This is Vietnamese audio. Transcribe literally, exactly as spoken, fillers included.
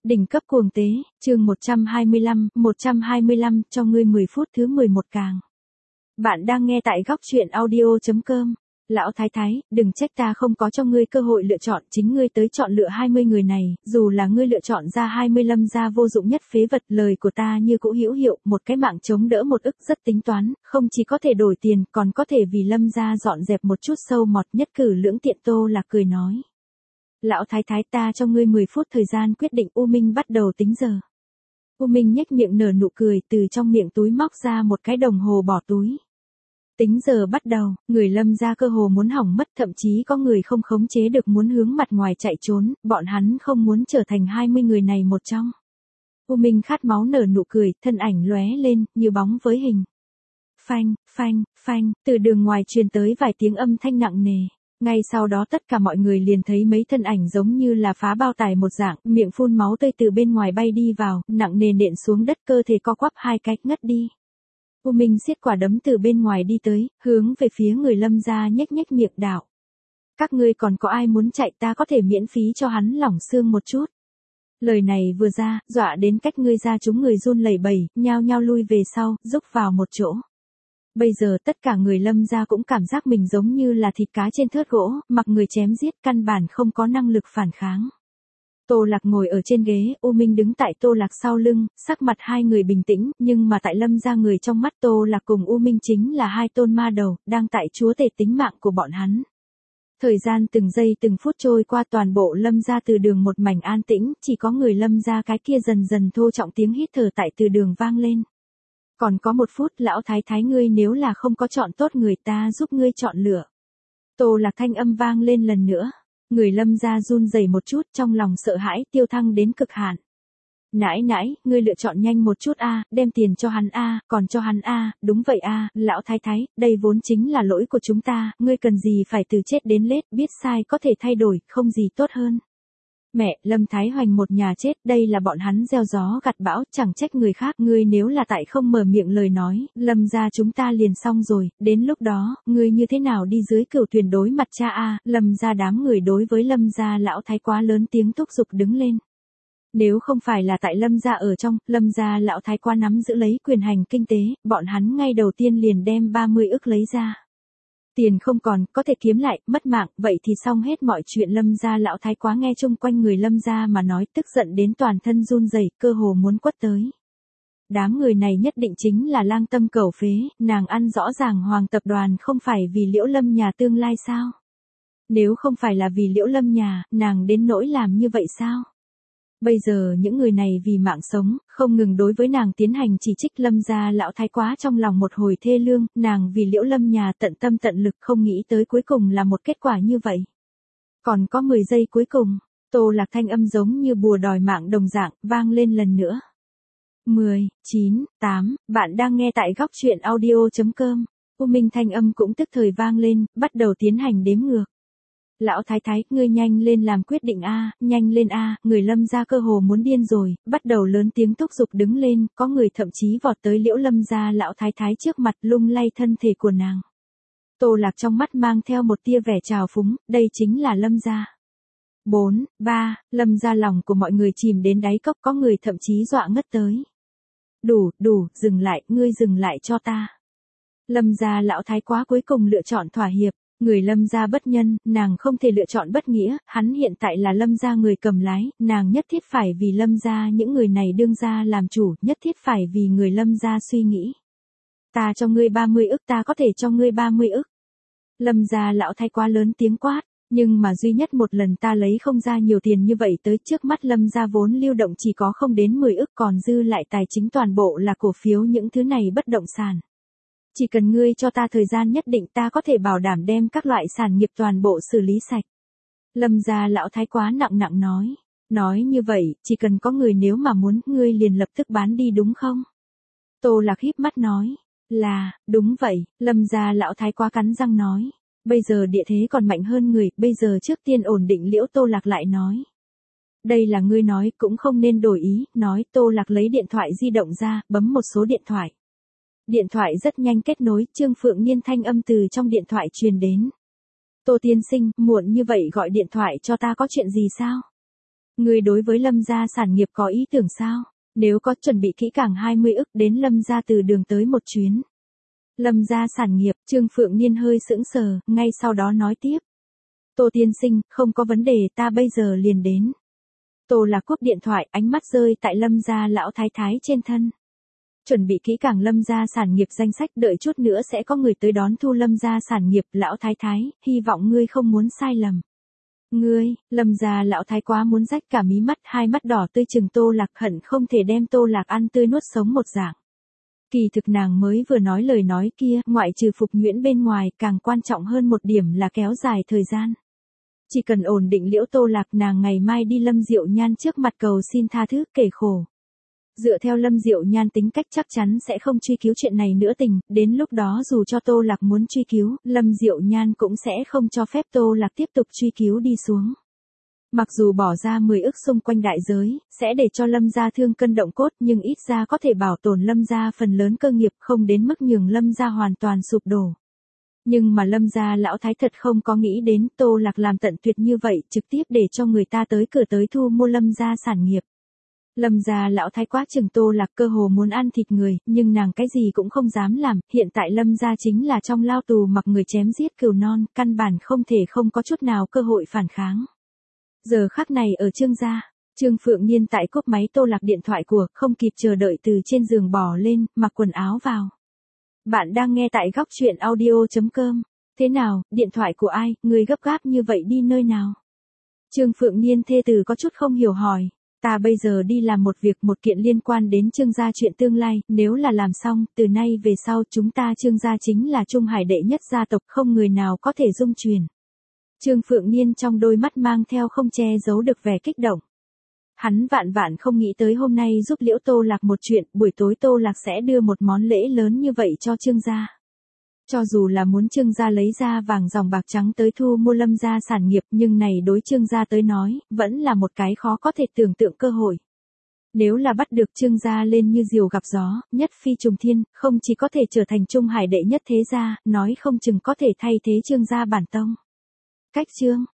Đỉnh cấp cuồng tế, chương một trăm hai mươi lăm, một trăm hai mươi lăm, cho ngươi mười phút thứ mười một càng. Bạn đang nghe tại góc truyện audio chấm com. Lão thái thái, đừng trách ta không có cho ngươi cơ hội lựa chọn, chính ngươi tới chọn lựa hai mươi người này, dù là ngươi lựa chọn ra hai mươi Lâm gia vô dụng nhất phế vật, lời của ta như cũ hữu hiệu, một cái mạng chống đỡ một ức rất tính toán, không chỉ có thể đổi tiền, còn có thể vì Lâm gia dọn dẹp một chút sâu mọt, nhất cử lưỡng tiện. Tô Lạc cười nói. Lão thái thái, ta cho ngươi mười phút thời gian quyết định. U Minh bắt đầu tính giờ. U Minh nhếch miệng nở nụ cười, từ trong miệng túi móc ra một cái đồng hồ bỏ túi. Tính giờ bắt đầu, người Lâm gia cơ hồ muốn hỏng mất, thậm chí có người không khống chế được muốn hướng mặt ngoài chạy trốn, bọn hắn không muốn trở thành hai mươi người này một trong. U Minh khát máu nở nụ cười, thân ảnh lóe lên, như bóng với hình. Phanh, phanh, phanh, từ đường ngoài truyền tới vài tiếng âm thanh nặng nề. Ngay sau đó tất cả mọi người liền thấy mấy thân ảnh giống như là phá bao tải một dạng, miệng phun máu tươi từ bên ngoài bay đi vào, nặng nề nện xuống đất, cơ thể co quắp hai cái, ngất đi. U Minh siết quả đấm từ bên ngoài đi tới, hướng về phía người Lâm gia nhếch nhếch miệng đạo. Các ngươi còn có ai muốn chạy, ta có thể miễn phí cho hắn lỏng xương một chút. Lời này vừa ra, dọa đến cách ngươi ra chúng người run lẩy bẩy, nhao nhao lui về sau, rúc vào một chỗ. Bây giờ tất cả người Lâm gia cũng cảm giác mình giống như là thịt cá trên thớt gỗ, mặc người chém giết, căn bản không có năng lực phản kháng. Tô Lạc ngồi ở trên ghế, U Minh đứng tại Tô Lạc sau lưng, sắc mặt hai người bình tĩnh, nhưng mà tại Lâm gia người trong mắt Tô Lạc cùng U Minh chính là hai tôn ma đầu, đang tại chúa tể tính mạng của bọn hắn. Thời gian từng giây từng phút trôi qua, toàn bộ Lâm gia từ đường một mảnh an tĩnh, chỉ có người Lâm gia cái kia dần dần thô trọng tiếng hít thở tại từ đường vang lên. Còn có một phút, lão thái thái, ngươi nếu là không có chọn tốt người, ta giúp ngươi chọn lựa. Tô Lạc thanh âm vang lên lần nữa. Người Lâm gia run rẩy một chút, trong lòng sợ hãi tiêu thăng đến cực hạn. Nãi nãi, ngươi lựa chọn nhanh một chút a, đem tiền cho hắn a, còn cho hắn a, đúng vậy a, lão thái thái, đây vốn chính là lỗi của chúng ta, ngươi cần gì phải từ chết đến lết, biết sai có thể thay đổi, không gì tốt hơn. Mẹ, Lâm Thái Hoành một nhà chết, đây là bọn hắn gieo gió gặt bão, chẳng trách người khác, ngươi nếu là tại không mở miệng lời nói, Lâm gia chúng ta liền xong rồi, đến lúc đó, ngươi như thế nào đi dưới cửu thuyền đối mặt cha a, Lâm gia đám người đối với Lâm gia lão thái quá lớn tiếng thúc giục đứng lên. Nếu không phải là tại Lâm gia ở trong, Lâm gia lão thái quá nắm giữ lấy quyền hành kinh tế, bọn hắn ngay đầu tiên liền đem ba mươi ức lấy ra. Tiền không còn, có thể kiếm lại, mất mạng, vậy thì xong hết mọi chuyện. Lâm gia lão thái quá nghe chung quanh người Lâm gia mà nói, tức giận đến toàn thân run rẩy, cơ hồ muốn quất tới. Đám người này nhất định chính là lang tâm cẩu phế, nàng ăn rõ ràng Hoàng tập đoàn không phải vì Liễu Lâm nhà tương lai sao? Nếu không phải là vì Liễu Lâm nhà, nàng đến nỗi làm như vậy sao? Bây giờ những người này vì mạng sống, không ngừng đối với nàng tiến hành chỉ trích. Lâm gia lão thái quá trong lòng một hồi thê lương, nàng vì Liễu Lâm nhà tận tâm tận lực, không nghĩ tới cuối cùng là một kết quả như vậy. Còn có mười giây cuối cùng, Tô Lạc thanh âm giống như bùa đòi mạng đồng dạng, vang lên lần nữa. mười, chín, tám, bạn đang nghe tại góc truyện audio chấm com. U Minh thanh âm cũng tức thời vang lên, bắt đầu tiến hành đếm ngược. Lão thái thái, ngươi nhanh lên làm quyết định a, nhanh lên a, người Lâm gia cơ hồ muốn điên rồi, bắt đầu lớn tiếng thúc giục đứng lên, có người thậm chí vọt tới Liễu Lâm gia lão thái thái trước mặt, lung lay thân thể của nàng. Tô Lạc trong mắt mang theo một tia vẻ trào phúng, đây chính là Lâm gia. bốn, ba, Lâm gia lòng của mọi người chìm đến đáy cốc, có người thậm chí dọa ngất tới. Đủ, đủ, dừng lại, ngươi dừng lại cho ta. Lâm gia lão thái quá cuối cùng lựa chọn thỏa hiệp. Người Lâm gia bất nhân, nàng không thể lựa chọn bất nghĩa, hắn hiện tại là Lâm gia người cầm lái, nàng nhất thiết phải vì Lâm gia những người này đương gia làm chủ, nhất thiết phải vì người Lâm gia suy nghĩ. Ta cho ngươi ba mươi ức, ta có thể cho ngươi ba mươi ức. Lâm gia lão thái quá lớn tiếng quát, nhưng mà duy nhất một lần ta lấy không ra nhiều tiền như vậy tới. Trước mắt Lâm gia vốn lưu động chỉ có không đến mười ức, còn dư lại tài chính toàn bộ là cổ phiếu, những thứ này bất động sản. Chỉ cần ngươi cho ta thời gian nhất định, ta có thể bảo đảm đem các loại sản nghiệp toàn bộ xử lý sạch. Lâm gia lão thái quá nặng nặng nói. Nói như vậy, chỉ cần có người nếu mà muốn, ngươi liền lập tức bán đi đúng không? Tô Lạc híp mắt nói. Là, đúng vậy, Lâm gia lão thái quá cắn răng nói. Bây giờ địa thế còn mạnh hơn người, bây giờ trước tiên ổn định Liễu. Tô Lạc lại nói. Đây là ngươi nói, cũng không nên đổi ý, nói. Tô Lạc lấy điện thoại di động ra, bấm một số điện thoại. Điện thoại rất nhanh kết nối, Trương Phượng Nhiên thanh âm từ trong điện thoại truyền đến. Tô tiên sinh, muộn như vậy gọi điện thoại cho ta có chuyện gì sao? Ngươi đối với Lâm gia sản nghiệp có ý tưởng sao? Nếu có chuẩn bị kỹ càng hai mươi ức đến Lâm gia từ đường tới một chuyến. Lâm gia sản nghiệp, Trương Phượng Niên hơi sững sờ, ngay sau đó nói tiếp. Tô tiên sinh, không có vấn đề, ta bây giờ liền đến. Tô Lạc cúp điện thoại, ánh mắt rơi tại Lâm gia lão thái thái trên thân. Chuẩn bị kỹ càng Lâm gia sản nghiệp danh sách, đợi chút nữa sẽ có người tới đón thu Lâm gia sản nghiệp, lão thái thái, hy vọng ngươi không muốn sai lầm. Ngươi, Lâm gia lão thái quá muốn rách cả mí mắt, hai mắt đỏ tươi chừng Tô Lạc, hận không thể đem Tô Lạc ăn tươi nuốt sống một dạng. Kỳ thực nàng mới vừa nói lời nói kia, ngoại trừ Phục Nhuyễn bên ngoài, càng quan trọng hơn một điểm là kéo dài thời gian. Chỉ cần ổn định Liễu Tô Lạc, nàng ngày mai đi Lâm Diệu Nhan trước mặt cầu xin tha thứ, kể khổ. Dựa theo Lâm Diệu Nhan tính cách chắc chắn sẽ không truy cứu chuyện này nữa tình, đến lúc đó dù cho Tô Lạc muốn truy cứu, Lâm Diệu Nhan cũng sẽ không cho phép Tô Lạc tiếp tục truy cứu đi xuống. Mặc dù bỏ ra mười ức xung quanh đại giới, sẽ để cho Lâm gia thương cân động cốt, nhưng ít ra có thể bảo tồn Lâm gia phần lớn cơ nghiệp, không đến mức nhường Lâm gia hoàn toàn sụp đổ. Nhưng mà Lâm gia lão thái thật không có nghĩ đến Tô Lạc làm tận tuyệt như vậy, trực tiếp để cho người ta tới cửa tới thu mua Lâm gia sản nghiệp. Lâm gia lão thái quá chừng Tô Lạc, cơ hồ muốn ăn thịt người, nhưng nàng cái gì cũng không dám làm, hiện tại Lâm gia chính là trong lao tù mặc người chém giết cừu non, căn bản không thể không có chút nào cơ hội phản kháng. Giờ khắc này ở Trương gia, Trương Phượng Niên tại cúp máy Tô Lạc điện thoại của, không kịp chờ đợi từ trên giường bò lên, mặc quần áo vào. Bạn đang nghe tại góc truyện audio chấm com. Thế nào, điện thoại của ai, người gấp gáp như vậy đi nơi nào? Trương Phượng Niên thê tử có chút không hiểu hỏi. Ta bây giờ đi làm một việc, một kiện liên quan đến Trương gia chuyện tương lai, nếu là làm xong, từ nay về sau chúng ta Trương gia chính là Trung Hải đệ nhất gia tộc, không người nào có thể dung truyền. Trương Phượng Niên trong đôi mắt mang theo không che giấu được vẻ kích động. Hắn vạn vạn không nghĩ tới hôm nay giúp Liễu Tô Lạc một chuyện, buổi tối Tô Lạc sẽ đưa một món lễ lớn như vậy cho Trương gia. Cho dù là muốn Trương gia lấy ra vàng dòng bạc trắng tới thu mua Lâm gia sản nghiệp, nhưng này đối Trương gia tới nói, vẫn là một cái khó có thể tưởng tượng cơ hội. Nếu là bắt được Trương gia lên như diều gặp gió, nhất phi trùng thiên, không chỉ có thể trở thành Trung Hải đệ nhất thế gia, nói không chừng có thể thay thế Trương gia bản tông. Cách Trương